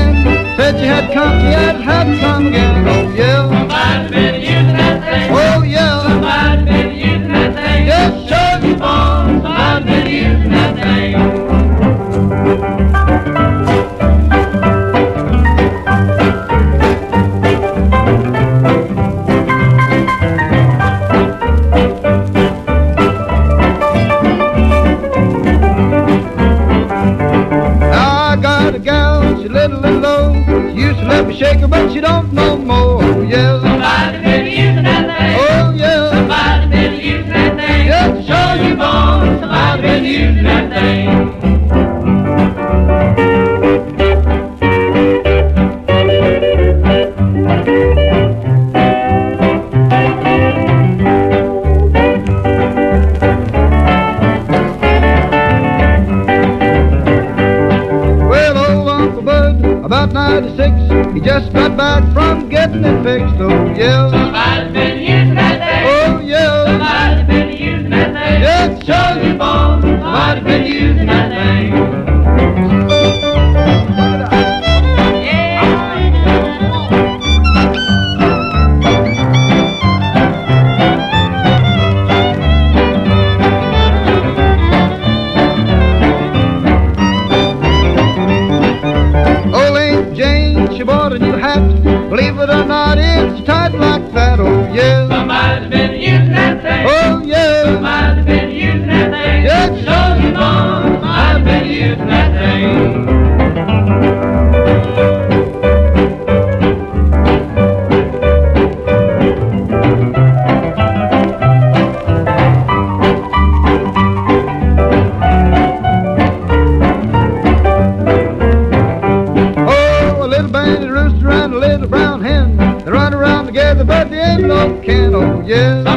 again. Said she had come, she had come again. Oh yeah. Somebody's been using that thing. Oh yeah. Somebody's been using that thing. Yes, sure. Keep on. Somebody's been using that thing. Let me shake her, but she don't know more. Oh, yeah. Somebody's been using that thing. Oh, yeah. Somebody's been using that thing. Yes, Show you born. Somebody's been using that thing. About 96, he just got back from getting it fixed. Oh yeah. Somebody's been using that thing. Oh yeah. Somebody's been using that thing. Yes, Show you born. Somebody's been using that thing. She bought a new hat. Believe it or not, it's tight like that. Oh yeah. Somebody's been using that thing. Oh yeah. Somebody's been using that thing. Yes. Show you born. Somebody's been using that thing. Rooster and a little brown hen. They run around together, but they ain't no kin. Oh yeah.